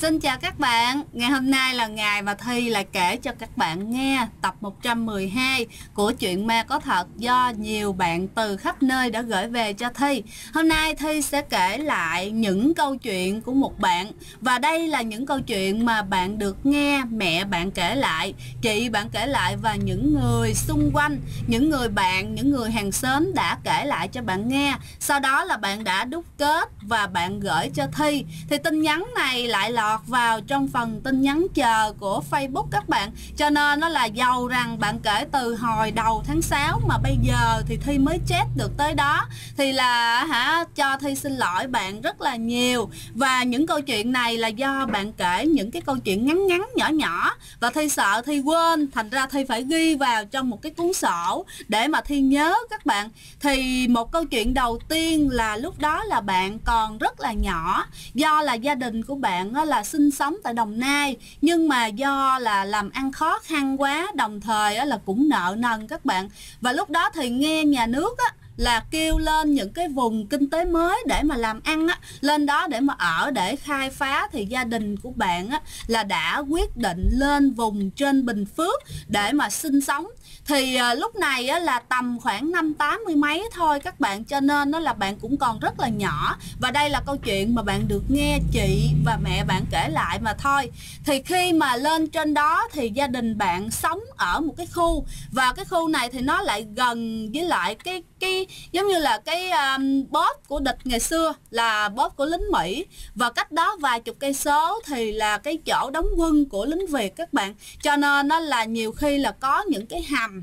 Xin chào các bạn, ngày hôm nay là ngày mà Thi lại kể cho các bạn nghe tập 112 của Chuyện Ma Có Thật do nhiều bạn từ khắp nơi đã gửi về cho Thi. Hôm nay Thi sẽ kể lại những câu chuyện của một bạn, và đây là những câu chuyện mà bạn được nghe mẹ bạn kể lại, chị bạn kể lại và những người xung quanh, những người bạn, những người hàng xóm đã kể lại cho bạn nghe. Sau đó là bạn đã đúc kết và bạn gửi cho Thi. Thì tin nhắn này lại lọt vào trong phần tin nhắn chờ của Facebook các bạn, cho nên nó là giàu rằng bạn kể từ hồi đầu tháng 6 mà bây giờ thì Thi mới chết được tới đó, thì là cho Thi xin lỗi bạn rất là nhiều. Và những câu chuyện này là do bạn kể những cái câu chuyện ngắn ngắn nhỏ nhỏ, và Thi sợ Thi quên, thành ra Thi phải ghi vào trong một cái cuốn sổ để mà Thi nhớ các bạn. Thì một câu chuyện đầu tiên là lúc đó là bạn còn rất là nhỏ, do là gia đình của bạn là sinh sống tại Đồng Nai, nhưng mà do là làm ăn khó khăn quá, đồng thời là cũng nợ nần các bạn. Và lúc đó thì nghe nhà nước là kêu lên những cái vùng kinh tế mới để mà làm ăn lên đó để mà ở, để khai phá, thì gia đình của bạn là đã quyết định lên vùng trên Bình Phước để mà sinh sống. Thì lúc này là tầm khoảng năm 80 mấy thôi các bạn, cho nên là bạn cũng còn rất là nhỏ, và đây là câu chuyện mà bạn được nghe chị và mẹ bạn kể lại mà thôi. Thì khi mà lên trên đó thì gia đình bạn sống ở một cái khu, và cái khu này thì nó lại gần với lại cái giống như là cái boss của địch ngày xưa, là boss của lính Mỹ, và cách đó vài chục cây số thì là cái chỗ đóng quân của lính Việt các bạn. Cho nên nó là nhiều khi là có những cái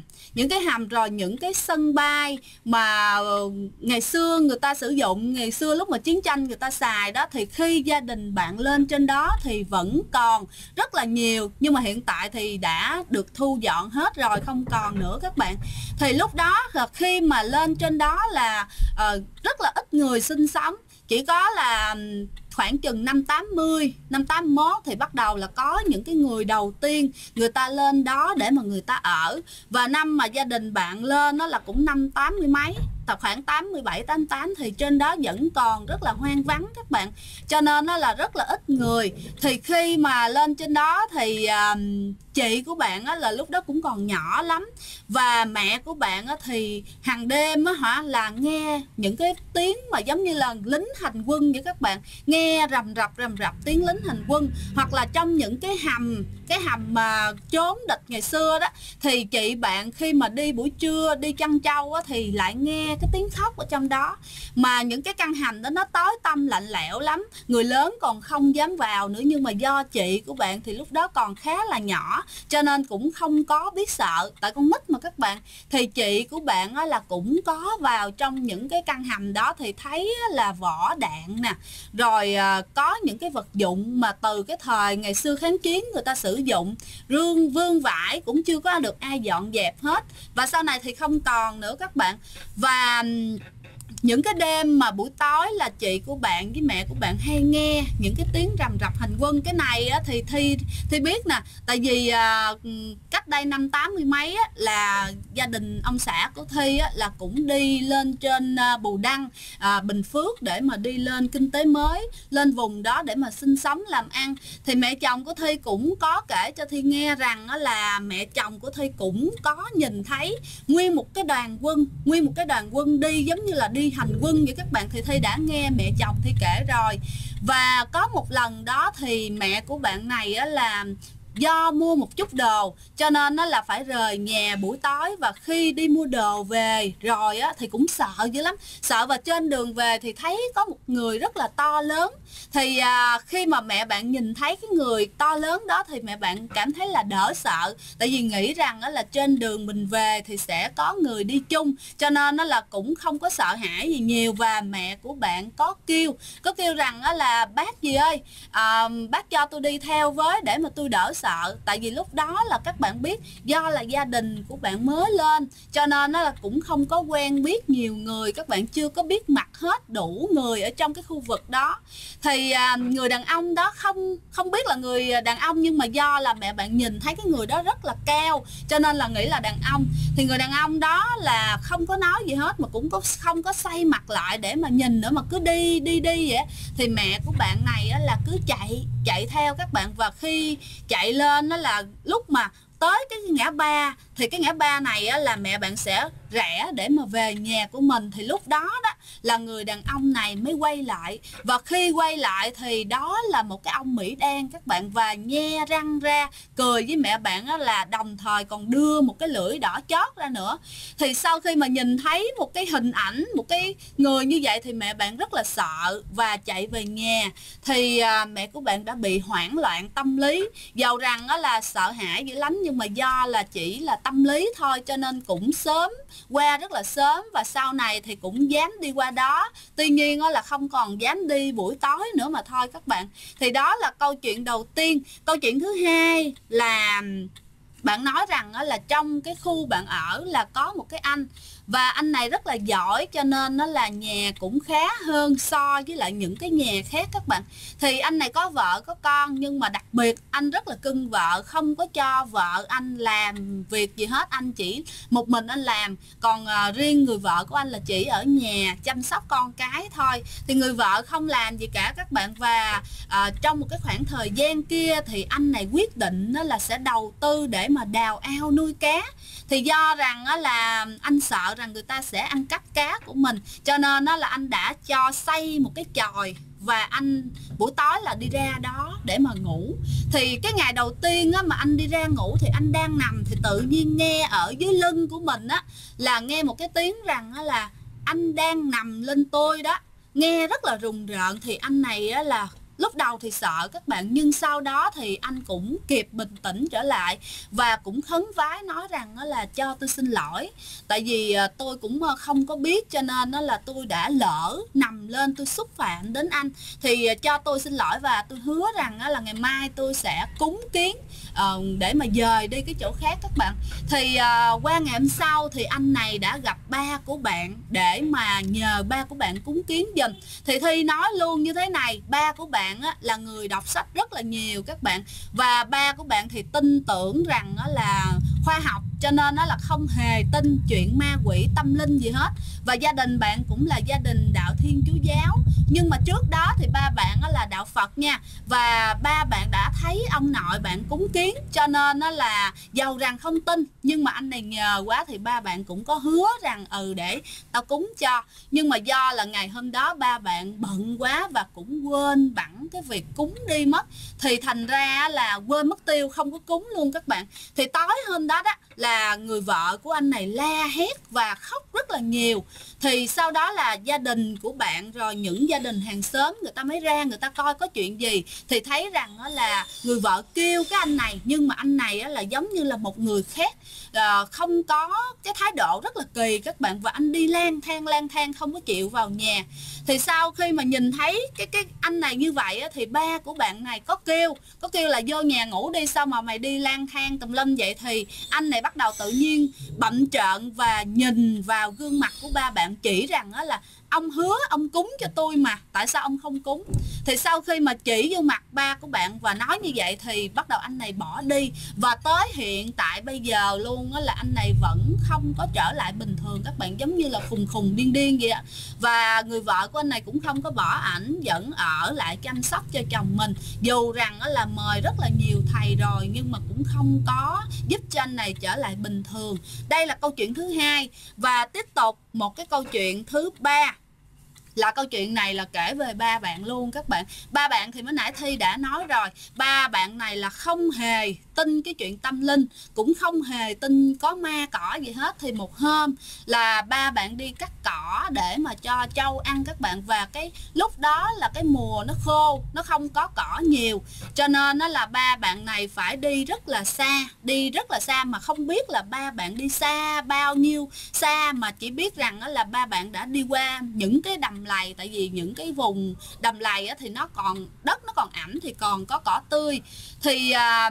hầm rồi những cái sân bay mà ngày xưa người ta sử dụng, ngày xưa lúc mà chiến tranh người ta xài đó, thì khi gia đình bạn lên trên đó thì vẫn còn rất là nhiều, nhưng mà hiện tại thì đã được thu dọn hết rồi, không còn nữa các bạn. Thì lúc đó là khi mà lên trên đó là rất là ít người sinh sống, chỉ có là khoảng chừng năm 80, năm 81 thì bắt đầu là có những cái người đầu tiên người ta lên đó để mà người ta ở. Và năm mà gia đình bạn lên nó là cũng năm 80 mấy, tập khoảng 87, 88, thì trên đó vẫn còn rất là hoang vắng các bạn, cho nên nó là rất là ít người. Thì khi mà lên trên đó thì chị của bạn là lúc đó cũng còn nhỏ lắm, và mẹ của bạn thì hàng đêm là nghe những cái tiếng mà giống như là lính hành quân vậy các bạn, nghe rầm rập tiếng lính hành quân, hoặc là trong những cái hầm mà trốn địch ngày xưa đó, thì chị bạn khi mà đi buổi trưa đi chăn trâu thì lại nghe cái tiếng khóc ở trong đó. Mà những cái căn hầm đó nó tối tăm lạnh lẽo lắm, người lớn còn không dám vào nữa, nhưng mà do chị của bạn thì lúc đó còn khá là nhỏ, cho nên cũng không có biết sợ, tại con nít mà các bạn. Thì chị của bạn là cũng có vào trong những cái căn hầm đó, thì thấy là vỏ đạn nè, rồi có những cái vật dụng mà từ cái thời ngày xưa kháng chiến người ta sử dụng, vương vải cũng chưa có được ai dọn dẹp hết, và sau này thì không còn nữa các bạn. Và những cái đêm mà buổi tối là chị của bạn với mẹ của bạn hay nghe những cái tiếng rầm rập hành quân. Cái này thì Thi biết nè, tại vì cách đây năm 80 mấy là gia đình ông xã của Thi là cũng đi lên trên Bù Đăng, Bình Phước để mà đi lên kinh tế mới, lên vùng đó để mà sinh sống làm ăn. Thì mẹ chồng của Thi cũng có kể cho Thi nghe rằng là mẹ chồng của Thi cũng có nhìn thấy nguyên một cái đoàn quân đi giống như là đi hành quân vậy các bạn. Thì Thi đã nghe mẹ chồng Thi kể rồi. Và có một lần đó thì mẹ của bạn này là do mua một chút đồ cho nên nó là phải rời nhà buổi tối, và khi đi mua đồ về rồi thì cũng sợ dữ lắm, sợ. Và trên đường về thì thấy có một người rất là to lớn. Thì khi mà mẹ bạn nhìn thấy cái người to lớn đó thì mẹ bạn cảm thấy là đỡ sợ, tại vì nghĩ rằng là trên đường mình về thì sẽ có người đi chung, cho nên nó là cũng không có sợ hãi gì nhiều. Và mẹ của bạn có kêu rằng là bác gì ơi, bác cho tôi đi theo với để mà tôi đỡ sợ. Tại vì lúc đó là các bạn biết, do là gia đình của bạn mới lên cho nên nó là cũng không có quen biết nhiều người, các bạn chưa có biết mặt hết đủ người ở trong cái khu vực đó. Thì người đàn ông đó không biết là người đàn ông, nhưng mà do là mẹ bạn nhìn thấy cái người đó rất là cao cho nên là nghĩ là đàn ông. Thì người đàn ông đó là không có nói gì hết, mà cũng không có xoay mặt lại để mà nhìn nữa, mà cứ đi vậy. Thì mẹ của bạn này là cứ chạy theo các bạn. Và khi chạy lên đó là lúc mà tới cái ngã ba, thì cái ngã ba này á, là mẹ bạn sẽ rẽ để mà về nhà của mình. Thì lúc đó đó là người đàn ông này mới quay lại. Và khi quay lại thì đó là một cái ông Mỹ đen các bạn. Và nhe răng ra cười với mẹ bạn á, là đồng thời còn đưa một cái lưỡi đỏ chót ra nữa. Thì sau khi mà nhìn thấy một cái hình ảnh, một cái người như vậy thì mẹ bạn rất là sợ và chạy về nhà. Thì mẹ của bạn đã bị hoảng loạn tâm lý. Dầu rằng á, là sợ hãi dữ lắm, nhưng mà do là chỉ là tâm lý thôi cho nên cũng sớm qua, rất là sớm. Và sau này thì cũng dám đi qua đó, tuy nhiên là không còn dám đi buổi tối nữa mà thôi các bạn. Thì đó là câu chuyện đầu tiên. Câu chuyện thứ hai là bạn nói rằng là trong cái khu bạn ở là có một cái anh, và anh này rất là giỏi cho nên nó là nhà cũng khá hơn so với lại những cái nhà khác các bạn. Thì anh này có vợ có con, nhưng mà đặc biệt anh rất là cưng vợ, không có cho vợ anh làm việc gì hết, anh chỉ một mình anh làm. Còn riêng người vợ của anh là chỉ ở nhà chăm sóc con cái thôi. Thì người vợ không làm gì cả các bạn. Và trong một cái khoảng thời gian kia thì anh này quyết định là sẽ đầu tư để mà đào ao nuôi cá. Thì do rằng là anh sợ rằng người ta sẽ ăn cắp cá của mình, cho nên là anh đã cho xây một cái chòi, và anh buổi tối là đi ra đó để mà ngủ. Thì cái ngày đầu tiên mà anh đi ra ngủ thì anh đang nằm, thì tự nhiên nghe ở dưới lưng của mình là nghe một cái tiếng rằng là anh đang nằm lên tôi đó, nghe rất là rùng rợn. Thì anh này là lúc đầu thì sợ các bạn, nhưng sau đó thì anh cũng kịp bình tĩnh trở lại và cũng khấn vái nói rằng là cho tôi xin lỗi, tại vì tôi cũng không có biết, cho nên là tôi đã lỡ nằm lên tôi xúc phạm đến anh. Thì cho tôi xin lỗi và tôi hứa rằng là ngày mai tôi sẽ cúng kiến để mà dời đi cái chỗ khác các bạn. Thì qua ngày hôm sau thì anh này đã gặp ba của bạn để mà nhờ ba của bạn cúng kiến giùm. Thì Thi nói luôn như thế này, ba của bạn là người đọc sách rất là nhiều các bạn, và ba của bạn thì tin tưởng rằng là khoa học, cho nên là không hề tin chuyện ma quỷ tâm linh gì hết. Và gia đình bạn cũng là gia đình đạo Thiên Chúa giáo, nhưng mà trước đó thì ba bạn là đạo Phật nha. Và ba bạn đã thấy ông nội bạn cúng kiến, cho nên là dầu rằng không tin, nhưng mà anh này nhờ quá thì ba bạn cũng có hứa rằng để tao cúng cho. Nhưng mà do là ngày hôm đó ba bạn bận quá và cũng quên bẵng cái việc cúng đi mất, thì thành ra là quên mất tiêu, không có cúng luôn các bạn. Thì tối hôm đó là người vợ của anh này la hét và khóc rất là nhiều. Thì sau đó là gia đình của bạn rồi những gia đình hàng xóm người ta mới ra, người ta coi có chuyện gì. Thì thấy rằng là người vợ kêu cái anh này, nhưng mà anh này là giống như là một người khác, không có cái thái độ rất là kỳ các bạn. Và anh đi lang thang không có chịu vào nhà. Thì sau khi mà nhìn thấy cái anh này như vậy thì ba của bạn này có kêu là vô nhà ngủ đi, sao mà mày đi lang thang tùm lum vậy. Thì anh này bắt đầu tự nhiên bậm trợn và nhìn vào gương mặt của ba bạn, chỉ rằng là ông hứa ông cúng cho tôi mà, tại sao ông không cúng. Thì sau khi mà chỉ vô mặt ba của bạn và nói như vậy thì bắt đầu anh này bỏ đi. Và tới hiện tại bây giờ luôn là anh này vẫn không có trở lại bình thường các bạn, giống như là khùng điên vậy ạ. Và người vợ của anh này cũng không có bỏ ảnh, vẫn ở lại chăm sóc cho chồng mình, dù rằng là mời rất là nhiều thầy rồi, nhưng mà cũng không có giúp cho anh này trở lại bình thường. Đây là câu chuyện thứ hai. Và tiếp tục một cái câu chuyện thứ ba, là câu chuyện này là kể về ba bạn luôn các bạn. Ba bạn thì mới nãy Thi đã nói rồi, ba bạn này là không hề tin cái chuyện tâm linh, cũng không hề tin có ma cỏ gì hết. Thì một hôm là ba bạn đi cắt cỏ để mà cho trâu ăn các bạn, và cái lúc đó là cái mùa nó khô, nó không có cỏ nhiều, cho nên nó là ba bạn này phải đi rất là xa, mà không biết là ba bạn đi xa bao nhiêu xa, mà chỉ biết rằng là ba bạn đã đi qua những cái đầm lầy. Tại vì những cái vùng đầm lầy thì nó còn đất, nó còn ẩm thì còn có cỏ tươi. Thì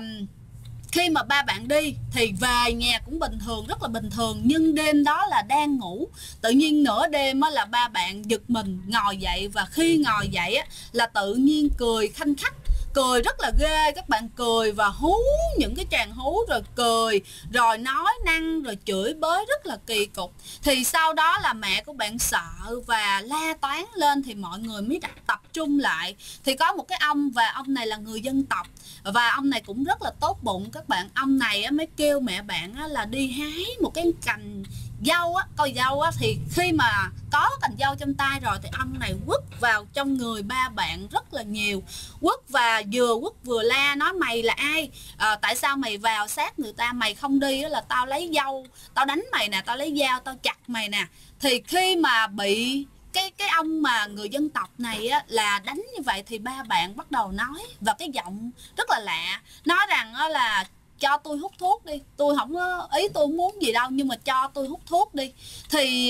khi mà ba bạn đi thì về nhà cũng bình thường, rất là bình thường. Nhưng đêm đó là đang ngủ, tự nhiên nửa đêm là ba bạn giật mình ngồi dậy. Và khi ngồi dậy là tự nhiên cười khanh khách, cười rất là ghê, các bạn cười và hú những cái tràng hú rồi cười rồi nói năng rồi chửi bới rất là kỳ cục. Thì sau đó là mẹ của bạn sợ và la toán lên thì mọi người mới tập trung lại. Thì có một cái ông, và ông này là người dân tộc và ông này cũng rất là tốt bụng các bạn. Ông này mới kêu mẹ bạn là đi hái một cái cành dâu á, coi dâu á, thì khi mà có cành dâu trong tay rồi thì ông này quất vào trong người ba bạn rất là nhiều, quất và vừa quất vừa la nói mày là ai, tại sao mày vào sát người ta, mày không đi là tao lấy dâu tao đánh mày nè, tao lấy dao tao chặt mày nè. Thì khi mà bị cái ông mà người dân tộc này á, là đánh như vậy thì ba bạn bắt đầu nói và cái giọng rất là lạ, nói rằng á, là cho tôi hút thuốc đi, tôi không có ý, tôi không muốn gì đâu nhưng mà cho tôi hút thuốc đi. Thì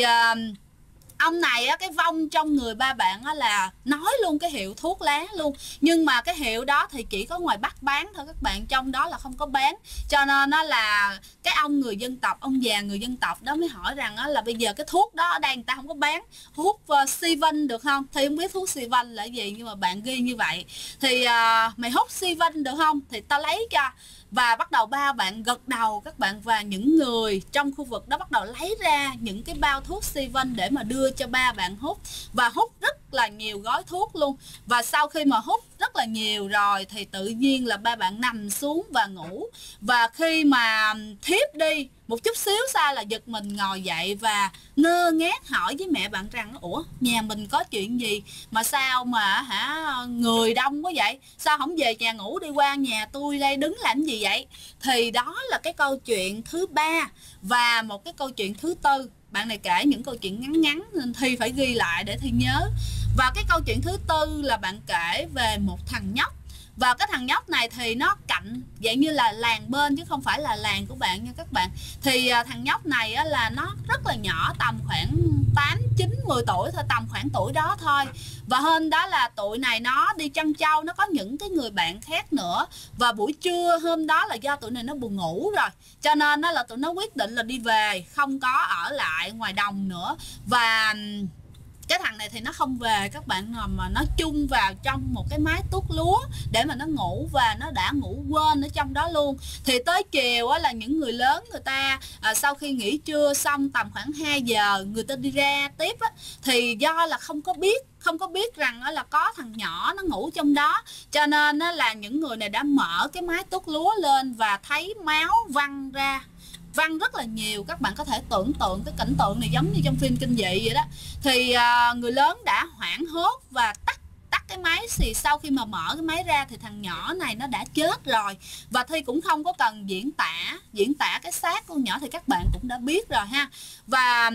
ông này á, cái vong trong người ba bạn á, là nói luôn cái hiệu thuốc lá luôn, nhưng mà cái hiệu đó thì chỉ có ngoài Bắc bán thôi các bạn, trong đó là không có bán. Cho nên nó là cái ông người dân tộc, ông già người dân tộc đó mới hỏi rằng á, là bây giờ cái thuốc đó ở đây người ta không có bán, hút Sivan được không? Thì không biết thuốc Sivan là gì nhưng mà bạn ghi như vậy. Thì mày hút Sivan được không? Thì tao lấy cho. Và bắt đầu ba bạn gật đầu các bạn, và những người trong khu vực đó bắt đầu lấy ra những cái bao thuốc Sivan để mà đưa cho ba bạn hút, và hút rất là nhiều gói thuốc luôn. Và sau khi mà hút rất là nhiều rồi thì tự nhiên là ba bạn nằm xuống và ngủ. Và khi mà thiếp đi một chút xíu xa là giật mình ngồi dậy và ngơ ngác hỏi với mẹ bạn rằng ủa nhà mình có chuyện gì mà sao mà người đông quá vậy, sao không về nhà ngủ đi qua nhà tôi đây đứng làm gì vậy. Thì đó là cái câu chuyện thứ ba. Và một cái câu chuyện thứ tư, bạn này kể những câu chuyện ngắn ngắn nên Thi phải ghi lại để Thi nhớ. Và cái câu chuyện thứ tư là bạn kể về một thằng nhóc. Và cái thằng nhóc này thì nó cạnh dạng như là làng bên chứ không phải là làng của bạn nha các bạn. Thì thằng nhóc này á, là nó rất là nhỏ, tầm khoảng 8, 9, 10 tuổi thôi, tầm khoảng tuổi đó thôi. Và hôm đó là tụi này nó đi chăn trâu, nó có những cái người bạn khác nữa. Và buổi trưa hôm đó là do tụi này nó buồn ngủ rồi, cho nên là tụi nó quyết định là đi về, không có ở lại ngoài đồng nữa. Và cái thằng này thì nó không về các bạn, mà nó chung vào trong một cái mái tuốt lúa để mà nó ngủ, và nó đã ngủ quên ở trong đó luôn. Thì tới chiều á, là những người lớn người ta sau khi nghỉ trưa xong tầm khoảng 2 giờ người ta đi ra tiếp á, thì do là không có biết rằng là có thằng nhỏ nó ngủ trong đó, cho nên là những người này đã mở cái mái tuốt lúa lên và thấy máu văng ra, văng rất là nhiều. Các bạn có thể tưởng tượng cái cảnh tượng này giống như trong phim kinh dị vậy đó. Thì người lớn đã hoảng hốt và tắt cái máy. Thì sau khi mà mở cái máy ra thì thằng nhỏ này nó đã chết rồi. Và Thi cũng không có cần diễn tả cái xác con nhỏ thì các bạn cũng đã biết rồi ha. Và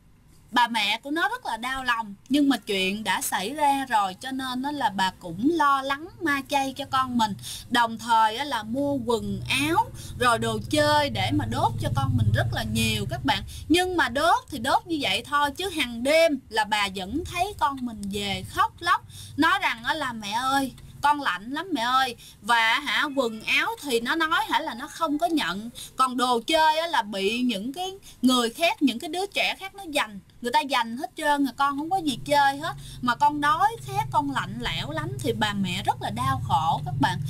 bà mẹ của nó rất là đau lòng, nhưng mà chuyện đã xảy ra rồi cho nên là bà cũng lo lắng ma chay cho con mình, đồng thời là mua quần áo rồi đồ chơi để mà đốt cho con mình rất là nhiều các bạn. Nhưng mà đốt thì đốt như vậy thôi, chứ hàng đêm là bà vẫn thấy con mình về khóc lóc, nói rằng là mẹ ơi con lạnh lắm mẹ ơi. Và quần áo thì nó nói là nó không có nhận, còn đồ chơi là bị những cái người khác, những cái đứa trẻ khác nó giành, người ta giành hết trơn, con không có gì chơi hết, mà con đói khát, con lạnh lẽo lắm. Thì bà mẹ rất là đau khổ các bạn,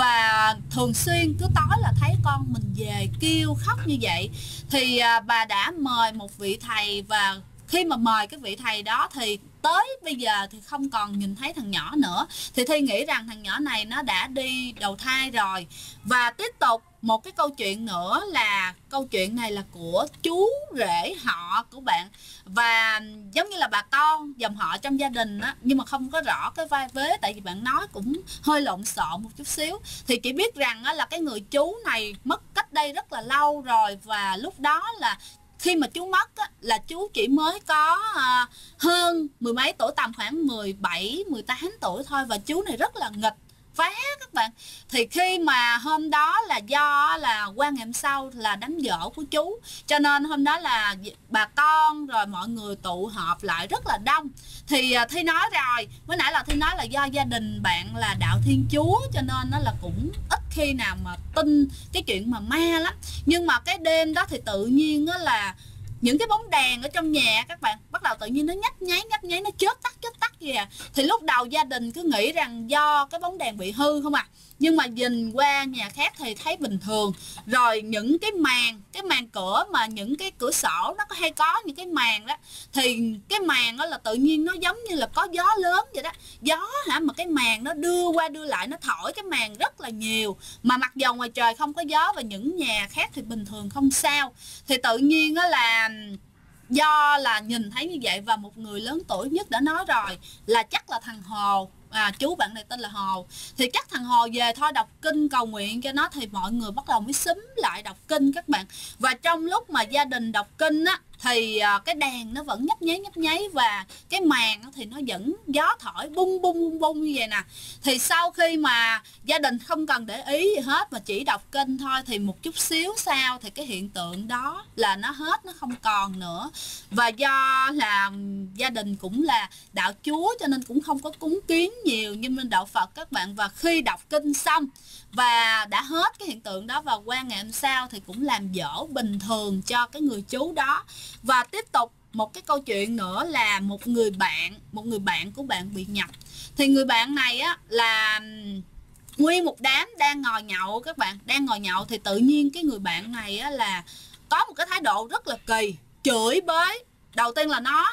và thường xuyên cứ tối là thấy con mình về kêu khóc như vậy. Thì bà đã mời một vị thầy, và khi mà mời cái vị thầy đó thì tới bây giờ thì không còn nhìn thấy thằng nhỏ nữa. Thì Thi nghĩ rằng thằng nhỏ này nó đã đi đầu thai rồi. Và tiếp tục một cái câu chuyện nữa, là câu chuyện này là của chú rể họ của bạn, và giống như là bà con dòng họ trong gia đình á, nhưng mà không có rõ cái vai vế, tại vì bạn nói cũng hơi lộn xộn một chút xíu. Thì chỉ biết rằng á, là cái người chú này mất cách đây rất là lâu rồi, và lúc đó là khi mà chú mất á, là chú chỉ mới có hơn mười mấy tuổi, tầm khoảng 17, 18 tuổi thôi, và chú này rất là nghịch phá các bạn. Thì khi mà hôm đó là do là qua ngày hôm sau là đám giỗ của chú, cho nên hôm đó là bà con rồi mọi người tụ họp lại rất là đông. Thì Thi nói rồi, mới nãy là Thi nói là do gia đình bạn là đạo Thiên Chúa, cho nên nó là cũng ít khi nào mà tin cái chuyện mà ma lắm. Nhưng mà cái đêm đó thì tự nhiên là những cái bóng đèn ở trong nhà các bạn bắt đầu tự nhiên nó nhấp nháy, nó chớp tắt như kìa. Thì lúc đầu gia đình cứ nghĩ rằng do cái bóng đèn bị hư không à, nhưng mà nhìn qua nhà khác thì thấy bình thường. Rồi những cái màn cửa mà những cái cửa sổ nó hay có những cái màn đó, thì cái màn đó là tự nhiên nó giống như là có gió lớn vậy đó. Gió hả, mà cái màn nó đưa qua đưa lại, nó thổi cái màn rất là nhiều. Mà mặc dầu ngoài trời không có gió và những nhà khác thì bình thường không sao. Thì tự nhiên đó là do là nhìn thấy như vậy, và một người lớn tuổi nhất đã nói rồi là chắc là thằng Hồ, chú bạn này tên là Hồ, thì chắc thằng Hồ về thôi đọc kinh cầu nguyện cho nó. Thì mọi người bắt đầu mới xúm lại đọc kinh các bạn. Và trong lúc mà gia đình đọc kinh á, thì cái đèn nó vẫn nhấp nháy, và cái màn thì nó vẫn gió thổi bung bung như vậy nè. Thì sau khi mà gia đình không cần để ý gì hết mà chỉ đọc kinh thôi, thì một chút xíu sau thì cái hiện tượng đó là nó hết, nó không còn nữa. Và do là gia đình cũng là đạo Chúa cho nên cũng không có cúng kiến nhiều như bên đạo Phật các bạn. Và khi đọc kinh xong và đã hết cái hiện tượng đó, và qua ngày hôm sau thì cũng làm dỗ bình thường cho cái người chú đó. Và tiếp tục một cái câu chuyện nữa là một người bạn của bạn bị nhập. Thì người bạn này á là nguyên một đám đang ngồi nhậu các bạn, đang ngồi nhậu thì tự nhiên cái người bạn này á là có một cái thái độ rất là kỳ, chửi bới. Đầu tiên là nó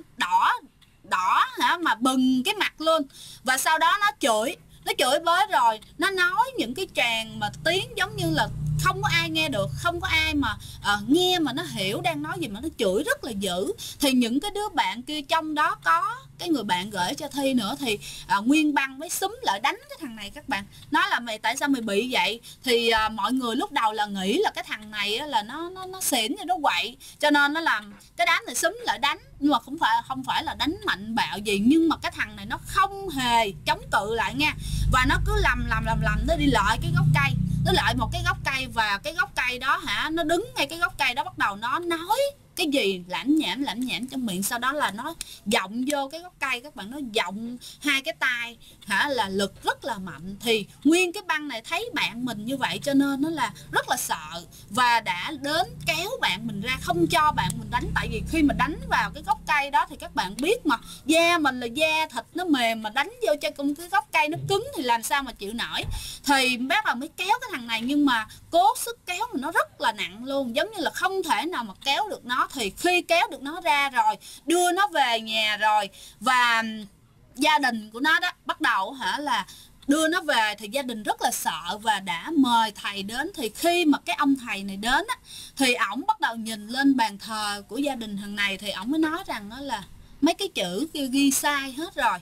đỏ mà bừng cái mặt luôn. Và sau đó nó chửi bới, rồi nó nói những cái tràng mà tiếng giống như là không có ai nghe được, không có ai mà nghe mà nó hiểu đang nói gì, mà nó chửi rất là dữ. Thì những cái đứa bạn kia, trong đó có cái người bạn gửi cho Thi nữa, thì nguyên băng mới xúm lại đánh cái thằng này các bạn. Nói là mày tại sao mày bị vậy. Thì mọi người lúc đầu là nghĩ là cái thằng này là nó xỉn, nó quậy, cho nên nó làm cái đám này xúm lại đánh. Nhưng mà không phải là đánh mạnh bạo gì, nhưng mà cái thằng này nó không hề chống cự lại nha. Và nó cứ lầm nó đi lại cái gốc cây, nó lại một cái gốc cây, và cái gốc cây đó nó đứng ngay cái gốc cây đó, bắt đầu nó nói cái gì lảm nhảm trong miệng. Sau đó là nó giọng vô cái gốc cây các bạn, nó giọng hai cái tay là lực rất là mạnh. Thì nguyên cái băng này thấy bạn mình như vậy cho nên nó là rất là sợ, và đã đến kéo bạn mình ra, không cho bạn mình đánh. Tại vì khi mà đánh vào cái gốc cây đó thì các bạn biết mà, da mình là da thịt nó mềm, mà đánh vô cho cái gốc cây nó cứng thì làm sao mà chịu nổi. Thì bác là mới kéo cái thằng này, nhưng mà cố sức kéo mà nó rất là nặng luôn, giống như là không thể nào mà kéo được nó. Thì khi kéo được nó ra rồi, đưa nó về nhà rồi, và gia đình của nó đó bắt đầu là đưa nó về, thì gia đình rất là sợ và đã mời thầy đến. Thì khi mà cái ông thầy này đến á, thì ổng bắt đầu nhìn lên bàn thờ của gia đình thằng này, thì ổng mới nói rằng đó là mấy cái chữ kia ghi sai hết rồi.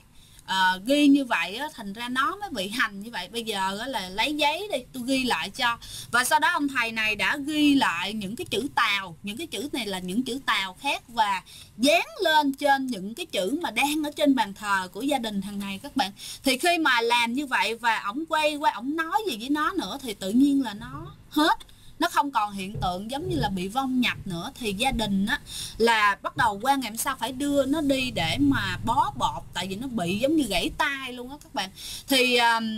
Ghi như vậy á, thành ra nó mới bị hành như vậy. Bây giờ á, là lấy giấy đi, tôi ghi lại cho. Và sau đó ông thầy này đã ghi lại những cái chữ Tàu. Những cái chữ này là những chữ Tàu khác, và dán lên trên những cái chữ mà đang ở trên bàn thờ của gia đình thằng này các bạn. Thì khi mà làm như vậy và ổng quay qua ổng nói gì với nó nữa, thì tự nhiên là nó hết, nó không còn hiện tượng giống như là bị vong nhập nữa. Thì gia đình á là bắt đầu qua ngày hôm sau phải đưa nó đi để mà bó bột, tại vì nó bị giống như gãy tay luôn á các bạn. Thì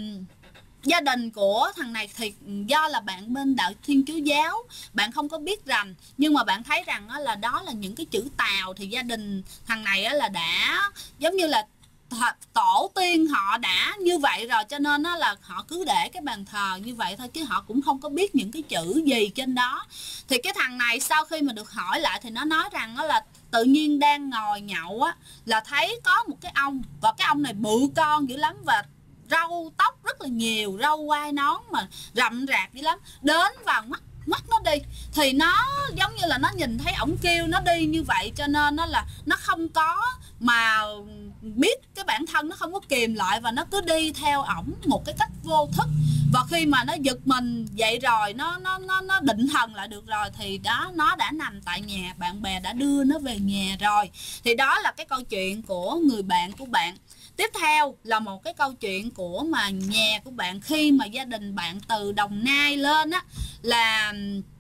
gia đình của thằng này thì do là bạn bên đạo Thiên Chúa giáo, bạn không có biết rành, nhưng mà bạn thấy rằng là đó là những cái chữ Tàu. Thì gia đình thằng này là đã giống như là tổ tiên họ đã như vậy rồi, cho nên là họ cứ để cái bàn thờ như vậy thôi, chứ họ cũng không có biết những cái chữ gì trên đó. Thì cái thằng này sau khi mà được hỏi lại thì nó nói rằng là tự nhiên đang ngồi nhậu á, là thấy có một cái ông, và cái ông này bự con dữ lắm, và râu tóc rất là nhiều, râu quai nón mà rậm rạp dữ lắm, đến và mắt nó đi. Thì nó giống như là nó nhìn thấy ổng kêu nó đi như vậy, cho nên nó là nó không có mà biết cái bản thân, nó không có kìm lại, và nó cứ đi theo ổng một cái cách vô thức. Và khi mà nó giật mình dậy rồi, nó định thần lại được rồi, thì đó, nó đã nằm tại nhà, bạn bè đã đưa nó về nhà rồi. Thì đó là cái câu chuyện của người bạn của bạn. Tiếp theo là một cái câu chuyện của mà nhà của bạn, khi mà gia đình bạn từ Đồng Nai lên á, là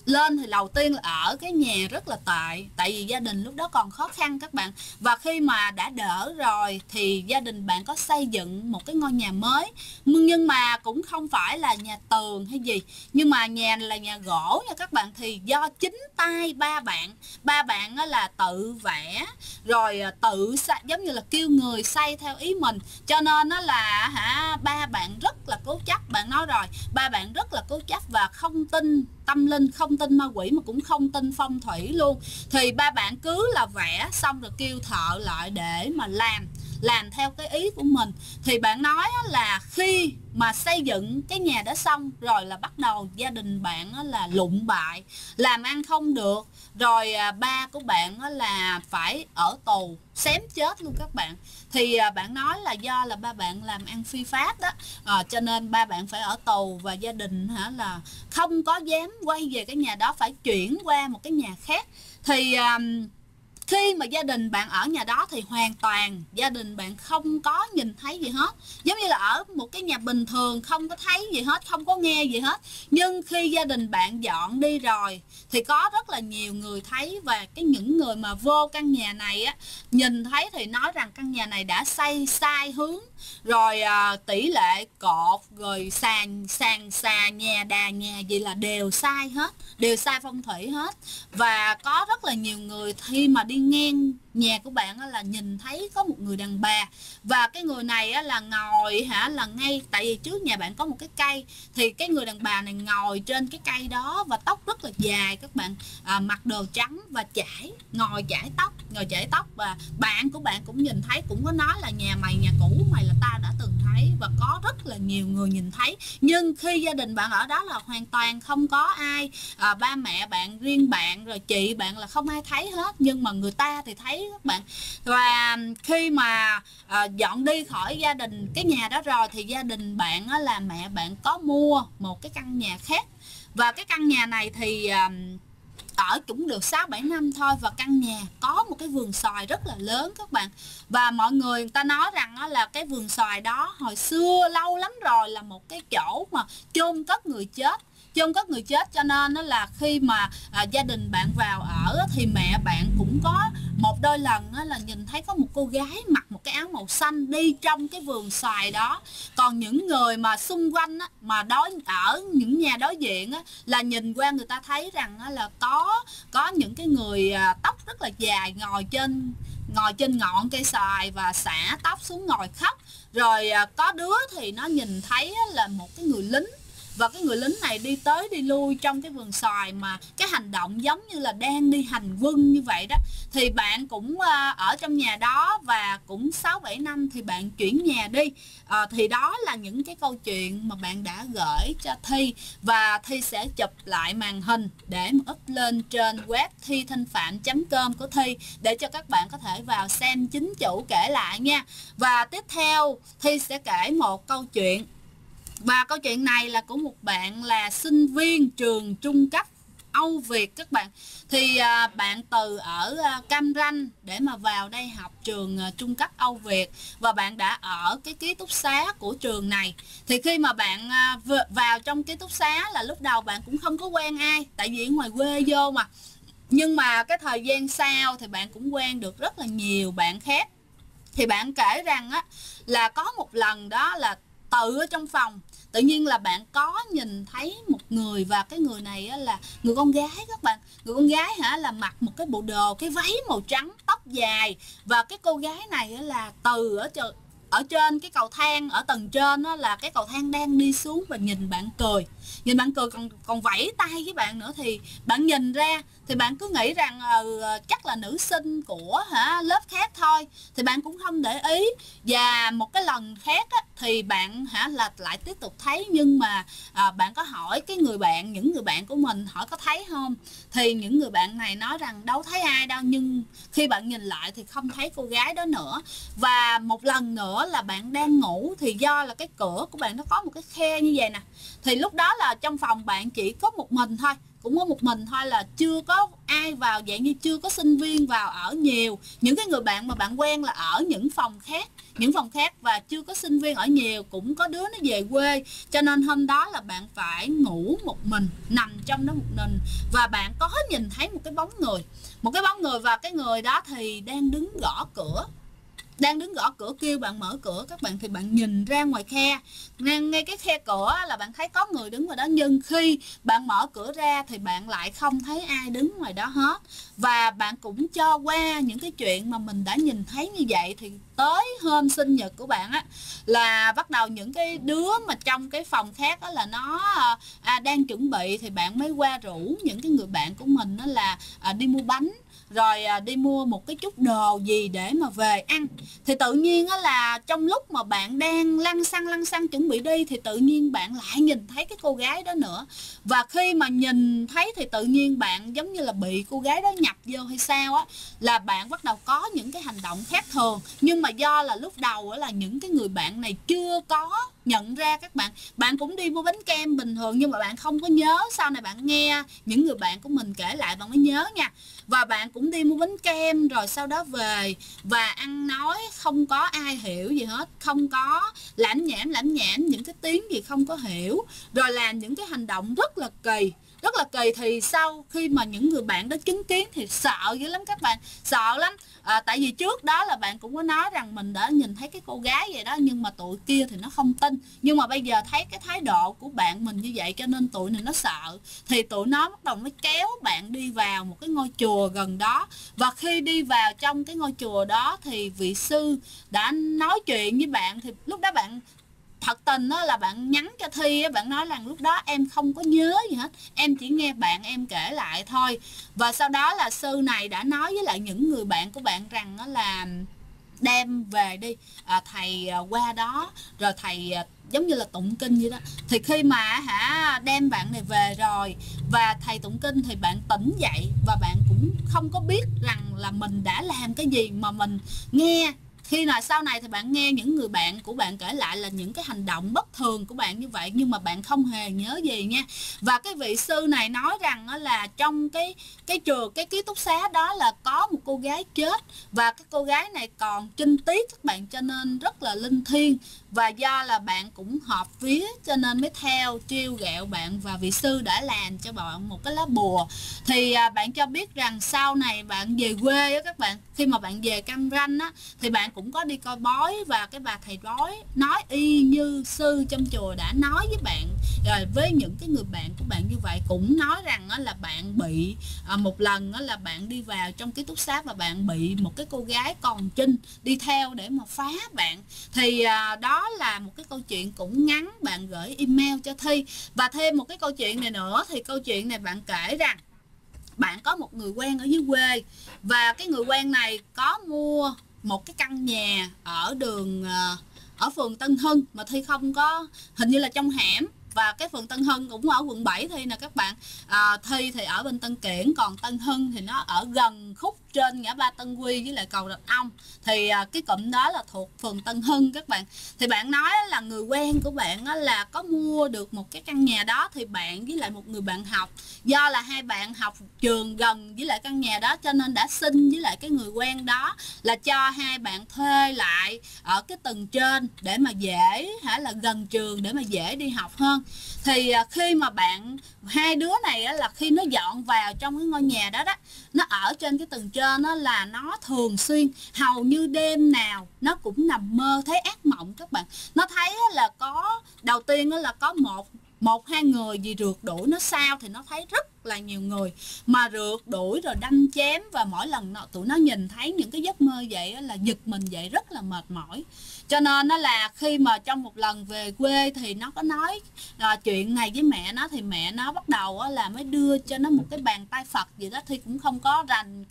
lên thì đầu tiên là ở cái nhà rất là tệ, tại vì gia đình lúc đó còn khó khăn các bạn. Và khi mà đã đỡ rồi thì gia đình bạn có xây dựng một cái ngôi nhà mới, nhưng mà cũng không phải là nhà tường hay gì, nhưng mà nhà là nhà gỗ nha các bạn. Thì do chính tay ba bạn là tự vẽ rồi tự giống như là kêu người xây theo ý mình, cho nên nó là ba bạn rất là cố chấp. Bạn nói rồi, ba bạn rất là cố chấp và không tin tâm linh, không tin ma quỷ, mà cũng không tin phong thủy luôn. Thì ba bạn cứ là vẽ xong rồi kêu thợ lại để mà làm theo cái ý của mình. Thì bạn nói là khi mà xây dựng cái nhà đó xong rồi là bắt đầu gia đình bạn là lụng bại, làm ăn không được, rồi ba của bạn là phải ở tù, xém chết luôn các bạn. Thì bạn nói là do là ba bạn làm ăn phi pháp đó, cho nên ba bạn phải ở tù, và gia đình là không có dám quay về cái nhà đó, phải chuyển qua một cái nhà khác. Thì khi mà gia đình bạn ở nhà đó thì hoàn toàn gia đình bạn không có nhìn thấy gì hết, giống như là ở một cái nhà bình thường, không có thấy gì hết, không có nghe gì hết. Nhưng khi gia đình bạn dọn đi rồi thì có rất là nhiều người thấy, và những người mà vô căn nhà này á, nhìn thấy thì nói rằng căn nhà này đã xây sai hướng, rồi tỷ lệ cột, rồi sàn xà, nhà đà nhà gì là đều sai hết, đều sai phong thủy hết. Và có rất là nhiều người khi mà đi ngang nhà của bạn là nhìn thấy có một người đàn bà, và cái người này là ngồi là ngay, tại vì trước nhà bạn có một cái cây, thì cái người đàn bà này ngồi trên cái cây đó, và tóc rất là dài các bạn, mặc đồ trắng và ngồi chải tóc. Và bạn của bạn cũng nhìn thấy, cũng có nói là nhà mày nhà cũ mày là ta đã từng thấy, và có rất là nhiều người nhìn thấy. Nhưng khi gia đình bạn ở đó là hoàn toàn không có ai, ba mẹ bạn, riêng bạn rồi chị bạn là không ai thấy hết, nhưng mà người ta thì thấy các bạn. Và khi mà dọn đi khỏi gia đình cái nhà đó rồi thì gia đình bạn là mẹ bạn có mua một cái căn nhà khác, và cái căn nhà này thì ở cũng được 6-7 năm thôi. Và căn nhà có một cái vườn xoài rất là lớn các bạn, và mọi người ta nói rằng là cái vườn xoài đó hồi xưa lâu lắm rồi là một cái chỗ mà chôn cất người chết, cho nên nó là khi mà gia đình bạn vào ở thì mẹ bạn cũng có một đôi lần là nhìn thấy có một cô gái mặc một cái áo màu xanh đi trong cái vườn xoài đó. Còn những người mà xung quanh mà ở những nhà đối diện là nhìn qua, người ta thấy rằng là có những cái người tóc rất là dài ngồi trên ngọn cây xoài và xả tóc xuống ngồi khóc. Rồi có đứa thì nó nhìn thấy là một cái người lính, và cái người lính này đi tới đi lui trong cái vườn xoài, mà cái hành động giống như là đang đi hành quân như vậy đó. Thì bạn cũng ở trong nhà đó, và cũng 6-7 năm thì bạn chuyển nhà đi. Thì đó là những cái câu chuyện mà bạn đã gửi cho Thi, và Thi sẽ chụp lại màn hình để mà up lên trên web thithanhpham.com của Thi, để cho các bạn có thể vào xem chính chủ kể lại nha. Và tiếp theo Thi sẽ kể một câu chuyện, và câu chuyện này là của một bạn là sinh viên trường trung cấp Âu Việt các bạn. Thì bạn từ ở Cam Ranh để mà vào đây học trường trung cấp Âu Việt, và bạn đã ở cái ký túc xá của trường này. Thì khi mà bạn vào trong ký túc xá là lúc đầu bạn cũng không có quen ai, tại vì ngoài quê vô mà. Nhưng mà cái thời gian sau thì bạn cũng quen được rất là nhiều bạn khác. Thì bạn kể rằng là có một lần đó là tự ở trong phòng, tự nhiên là bạn có nhìn thấy một người, và cái người này là người con gái các bạn. Người con gái là mặc một cái bộ đồ, cái váy màu trắng, tóc dài. Và cái cô gái này là từ ở trên cái cầu thang, ở tầng trên là cái cầu thang đang đi xuống, và nhìn bạn cười, còn vẫy tay với bạn nữa. Thì bạn nhìn ra thì bạn cứ nghĩ rằng chắc là nữ sinh của lớp khác thôi, thì bạn cũng không để ý. Và một cái lần khác thì bạn là lại tiếp tục thấy, nhưng mà bạn có hỏi những người bạn của mình hỏi có thấy không, thì những người bạn này nói rằng đâu thấy ai đâu, nhưng khi bạn nhìn lại thì không thấy cô gái đó nữa. Và một lần nữa là bạn đang ngủ, thì do là cái cửa của bạn nó có một cái khe như vậy nè, thì lúc đó là trong phòng bạn chỉ có một mình thôi, cũng có một mình thôi, là chưa có ai vào, dạng như chưa có sinh viên vào ở nhiều. Những cái người bạn mà bạn quen là ở những phòng khác, những phòng khác và chưa có sinh viên ở nhiều, cũng có đứa nó về quê, cho nên hôm đó là bạn phải ngủ một mình, nằm trong đó một mình, và bạn có nhìn thấy một cái bóng người, và cái người đó thì đang đứng gõ cửa, kêu bạn mở cửa các bạn. Thì bạn nhìn ra ngoài khe, ngay cái khe cửa là bạn thấy có người đứng ngoài đó, nhưng khi bạn mở cửa ra thì bạn lại không thấy ai đứng ngoài đó hết. Và bạn cũng cho qua những cái chuyện mà mình đã nhìn thấy như vậy. Thì tới hôm sinh nhật của bạn á, là bắt đầu những cái đứa mà trong cái phòng khác đó là nó đang chuẩn bị, thì bạn mới qua rủ những cái người bạn của mình đó là đi mua bánh, rồi đi mua một cái chút đồ gì để mà về ăn. Thì tự nhiên á là trong lúc mà bạn đang lăn xăng chuẩn bị đi, thì tự nhiên bạn lại nhìn thấy cái cô gái đó nữa. Và khi mà nhìn thấy thì tự nhiên bạn giống như là bị cô gái đó nhập vô hay sao á, là bạn bắt đầu có những cái hành động khác thường. Nhưng mà do là lúc đầu á là những cái người bạn này chưa có nhận ra các bạn. Bạn cũng đi mua bánh kem bình thường nhưng mà bạn không có nhớ. Sau này bạn nghe những người bạn của mình kể lại bạn mới nhớ nha. Và bạn cũng đi mua bánh kem rồi sau đó về và ăn nói không có ai hiểu gì hết, không có lãnh nhảm những cái tiếng gì không có hiểu, rồi làm những cái hành động rất là kỳ. Thì sau khi mà những người bạn đó chứng kiến thì sợ dữ lắm các bạn, sợ lắm. Tại vì trước đó là bạn cũng có nói rằng mình đã nhìn thấy cái cô gái vậy đó, nhưng mà tụi kia thì nó không tin. Nhưng mà bây giờ thấy cái thái độ của bạn mình như vậy cho nên tụi này nó sợ. Thì tụi nó bắt đầu mới kéo bạn đi vào một cái ngôi chùa gần đó. Và khi đi vào trong cái ngôi chùa đó thì vị sư đã nói chuyện với bạn. Thì lúc đó bạn thật tình đó là bạn nhắn cho Thi, bạn nói rằng lúc đó em không có nhớ gì hết, em chỉ nghe bạn em kể lại thôi. Và sau đó là sư này đã nói với lại những người bạn của bạn rằng đó là đem về đi, thầy qua đó rồi thầy giống như là tụng kinh vậy đó. Thì khi mà đem bạn này về rồi và thầy tụng kinh thì bạn tỉnh dậy, và bạn cũng không có biết rằng là mình đã làm cái gì, mà mình nghe khi nào sau này thì bạn nghe những người bạn của bạn kể lại là những cái hành động bất thường của bạn như vậy, nhưng mà bạn không hề nhớ gì nha. Và cái vị sư này nói rằng là trong cái trường, cái ký túc xá đó là có một cô gái chết, và cái cô gái này còn trinh tiết các bạn, cho nên rất là linh thiêng. Và do là bạn cũng hợp vía cho nên mới theo trêu ghẹo bạn, và vị sư đã làm cho bạn một cái lá bùa. Thì bạn cho biết rằng sau này bạn về quê á các bạn, khi mà bạn về Cam Ranh á, thì bạn cũng có đi coi bói, và cái bà thầy bói nói y như sư trong chùa đã nói với bạn. Rồi với những cái người bạn của bạn như vậy cũng nói rằng là bạn bị một lần là bạn đi vào trong ký túc xá và bạn bị một cái cô gái còn trinh đi theo để mà phá bạn. Thì đó là một cái câu chuyện cũng ngắn bạn gửi email cho Thi. Và thêm một cái câu chuyện này nữa, thì câu chuyện này bạn kể rằng bạn có một người quen ở dưới quê, và cái người quen này có mua một cái căn nhà ở ở phường Tân Hưng, mà Thi không có, hình như là trong hẻm. Và cái phường Tân Hưng cũng ở quận 7 Thi nè các bạn. Thi thì ở bên Tân Kiển, còn Tân Hưng thì nó ở gần khúc trên ngã ba Tân Quy với lại cầu Rạch Ông. Thì cái cụm đó là thuộc phường Tân Hưng các bạn. Thì bạn nói là người quen của bạn là có mua được một cái căn nhà đó. Thì bạn với lại một người bạn học, do là hai bạn học trường gần với lại căn nhà đó, cho nên đã xin với lại cái người quen đó là cho hai bạn thuê lại ở cái tầng trên để mà dễ là gần trường để mà dễ đi học hơn. Thì khi mà hai đứa này là khi nó dọn vào trong cái ngôi nhà đó nó ở trên cái tầng trên đó, là nó thường xuyên hầu như đêm nào nó cũng nằm mơ thấy ác mộng các bạn. Nó thấy là có đầu tiên là có một hai người gì rượt đuổi nó, sao thì nó thấy rất là nhiều người mà rượt đuổi rồi đâm chém. Và mỗi lần tụi nó nhìn thấy những cái giấc mơ vậy là giật mình vậy, rất là mệt mỏi. Cho nên nó là khi mà trong một lần về quê thì nó có nói chuyện này với mẹ nó, thì mẹ nó bắt đầu là mới đưa cho nó một cái bàn tay Phật gì đó. Thì cũng không có rành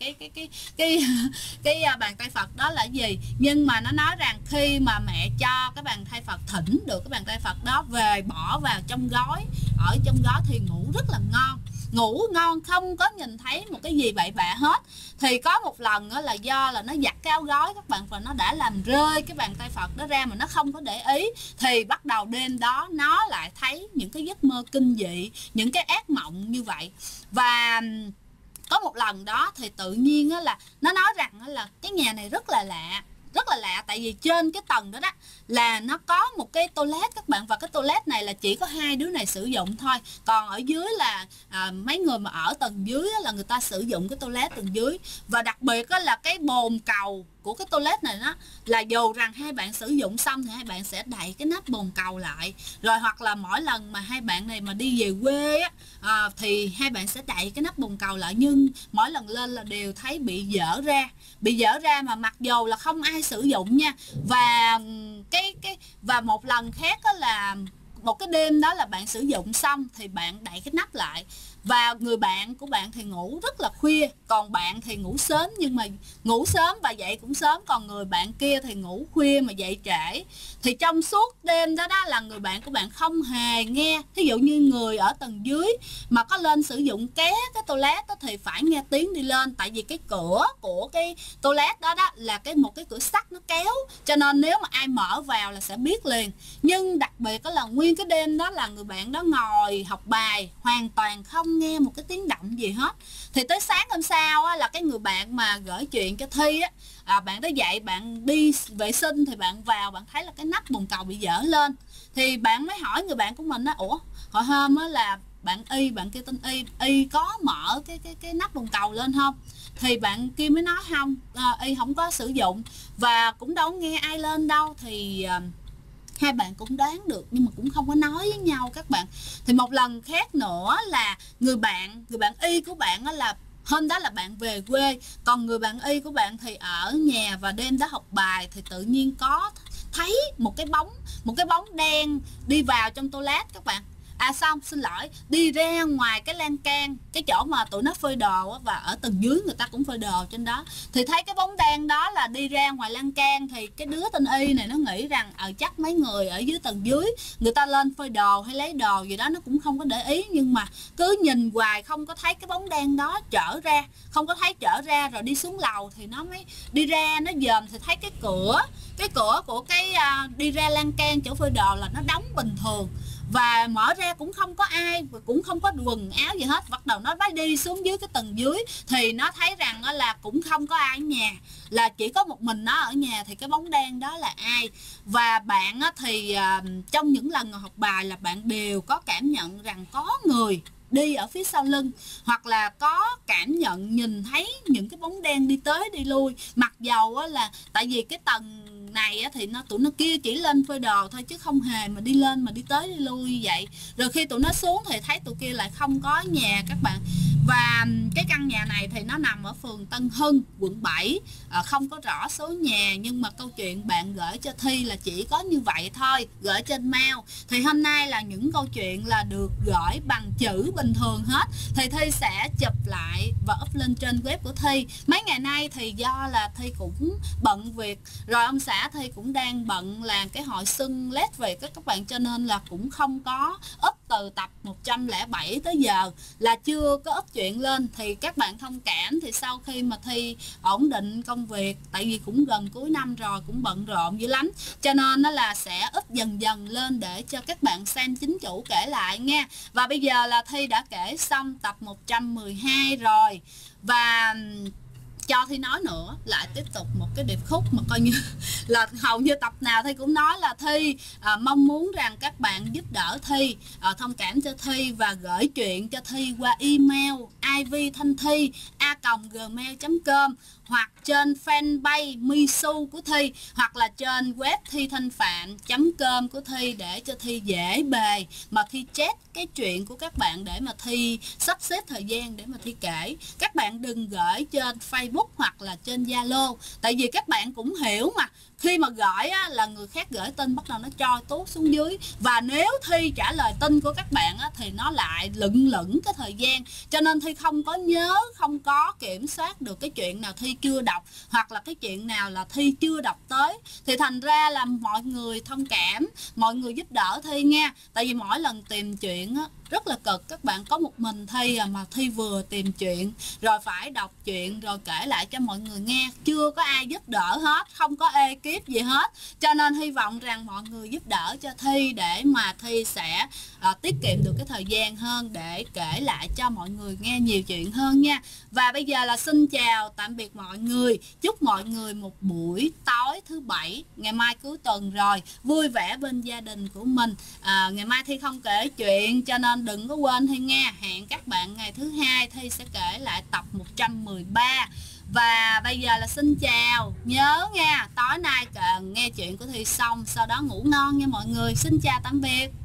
cái bàn tay Phật đó là gì, nhưng mà nó nói rằng khi mà mẹ cho cái bàn tay Phật, thỉnh được cái bàn tay Phật đó về bỏ vào trong gói, ở trong gói thì ngủ rất là ngon, ngủ ngon, không có nhìn thấy một cái gì bậy bạ hết. Thì có một lần là do là nó giặt cái áo gói các bạn, và nó đã làm rơi cái bàn tay Phật đó ra mà nó không có để ý. Thì bắt đầu đêm đó nó lại thấy những cái giấc mơ kinh dị, những cái ác mộng như vậy. Và có một lần đó thì tự nhiên là nó nói rằng là cái nhà này rất là lạ. rất là lạ, tại vì trên cái tầng đó đó là nó có một cái toilet các bạn, và cái toilet này là chỉ có hai đứa này sử dụng thôi, còn ở dưới là mấy người mà ở tầng dưới là người ta sử dụng cái toilet tầng dưới. Và đặc biệt là cái bồn cầu của cái toilet này đó là dù rằng hai bạn sử dụng xong thì hai bạn sẽ đậy cái nắp bồn cầu lại, rồi hoặc là mỗi lần mà hai bạn này mà đi về quê á, thì hai bạn sẽ đậy cái nắp bồn cầu lại, nhưng mỗi lần lên là đều thấy bị dở ra mà mặc dù là không ai sử dụng nha. Và và một lần khác đó là một cái đêm đó là bạn sử dụng xong thì bạn đậy cái nắp lại, và người bạn của bạn thì ngủ rất là khuya, còn bạn thì ngủ sớm, nhưng mà ngủ sớm và dậy cũng sớm, còn người bạn kia thì ngủ khuya mà dậy trễ. Thì trong suốt đêm đó đó là người bạn của bạn không hề nghe, thí dụ như người ở tầng dưới mà có lên sử dụng cái toilet đó thì phải nghe tiếng đi lên, tại vì cái cửa của cái toilet đó đó là một cái cửa sắt nó kéo, cho nên nếu mà ai mở vào là sẽ biết liền. Nhưng đặc biệt đó là nguyên cái đêm đó là người bạn đó ngồi học bài, hoàn toàn không nghe một cái tiếng động gì hết. Thì tới sáng hôm sau á, là cái người bạn mà gửi chuyện cho Thi á, bạn đó dậy, bạn đi vệ sinh thì bạn vào, bạn thấy là cái nắp bồn cầu bị dở lên. Thì bạn mới hỏi người bạn của mình á, ủa hồi hôm á là bạn kia tên Y có mở cái nắp bồn cầu lên không? Thì bạn kia mới nói không, Y không có sử dụng và cũng đâu nghe ai lên đâu. Thì hai bạn cũng đoán được nhưng mà cũng không có nói với nhau các bạn. Thì một lần khác nữa là người bạn Y của bạn là hôm đó là bạn về quê, còn người bạn Y của bạn thì ở nhà và đêm đó học bài, thì tự nhiên có thấy một cái bóng đen đi vào trong toilet các bạn. Đi ra ngoài cái lan can, cái chỗ mà tụi nó phơi đồ á, và ở tầng dưới người ta cũng phơi đồ trên đó, thì thấy cái bóng đen đó là đi ra ngoài lan can. Thì cái đứa tên Y này nó nghĩ rằng chắc mấy người ở dưới tầng dưới người ta lên phơi đồ hay lấy đồ gì đó, nó cũng không có để ý, nhưng mà cứ nhìn hoài không có thấy cái bóng đen đó trở ra, rồi đi xuống lầu thì nó mới đi ra, nó dòm thì thấy cái cửa của cái đi ra lan can chỗ phơi đồ là nó đóng bình thường, và mở ra cũng không có ai, và cũng không có quần áo gì hết. Bắt đầu nó mới đi xuống dưới cái tầng dưới thì nó thấy rằng là cũng không có ai ở nhà, là chỉ có một mình nó ở nhà. Thì cái bóng đen đó là ai? Và bạn thì trong những lần ngồi học bài là bạn đều có cảm nhận rằng có người đi ở phía sau lưng, hoặc là có cảm nhận nhìn thấy những cái bóng đen đi tới đi lui. Mặc dầu là tại vì cái tầng này thì tụi nó kia chỉ lên phơi đồ thôi, chứ không hề mà đi lên mà đi tới đi lui như vậy. Rồi khi tụi nó xuống thì thấy tụi kia lại không có nhà các bạn. Và cái căn nhà này thì nó nằm ở phường Tân Hưng, quận 7, không có rõ số nhà, nhưng mà câu chuyện bạn gửi cho Thi là chỉ có như vậy thôi, gửi trên mail. Thì hôm nay là những câu chuyện là được gửi bằng chữ bình thường hết, thì Thi sẽ chụp lại và up lên trên web của Thi. Mấy ngày nay thì do là Thi cũng bận việc, rồi ông xã Thi cũng đang bận làm cái hội xuân lết về các bạn, cho nên là cũng không có up từ tập 107 tới giờ là chưa có up chuyện lên. Thì các bạn thông cảm, thì sau khi mà Thi ổn định công việc, tại vì cũng gần cuối năm rồi, cũng bận rộn dữ lắm, cho nên nó là sẽ up dần dần lên để cho các bạn xem chính chủ kể lại nha. Và bây giờ là Thi đã kể xong tập 112 rồi, và cho Thi nói nữa, lại tiếp tục một cái điệp khúc mà coi như là hầu như tập nào Thi cũng nói là Thi mong muốn rằng các bạn giúp đỡ Thi, thông cảm cho Thi và gửi chuyện cho Thi qua email ivthanthi@gmail.com, hoặc trên fanpage Misu của Thi, hoặc là trên web thithanhpham.com của Thi, để cho Thi dễ bề mà Thi chat cái chuyện của các bạn, để mà Thi sắp xếp thời gian để mà Thi kể. Các bạn đừng gửi trên Facebook hoặc là trên Zalo, tại vì các bạn cũng hiểu mà, khi mà gửi là người khác gửi tin bắt đầu nó trôi tuốt xuống dưới, và nếu Thi trả lời tin của các bạn thì nó lại lửng cái thời gian, cho nên Thi không có nhớ, không có kiểm soát được cái chuyện nào Thi chưa đọc, hoặc là cái chuyện nào là Thi chưa đọc tới. Thì thành ra là mọi người thông cảm, mọi người giúp đỡ Thi nha, tại vì mỗi lần tìm chuyện rất là cực các bạn. Có một mình Thi mà Thi vừa tìm chuyện rồi phải đọc chuyện rồi kể lại cho mọi người nghe, chưa có ai giúp đỡ hết, không có ekip gì hết. Cho nên hy vọng rằng mọi người giúp đỡ cho Thi để mà Thi sẽ tiết kiệm được cái thời gian hơn để kể lại cho mọi người nghe nhiều chuyện hơn nha. Và Và bây giờ là xin chào tạm biệt mọi người. Chúc mọi người một buổi tối thứ Bảy, ngày mai cuối tuần rồi, vui vẻ bên gia đình của mình. Ngày mai Thi không kể chuyện cho nên đừng có quên Thi nghe. Hẹn các bạn ngày thứ Hai, Thi sẽ kể lại tập 113. Và bây giờ là xin chào. Nhớ nha, tối nay nghe chuyện của Thi xong, sau đó ngủ ngon nha mọi người. Xin chào tạm biệt.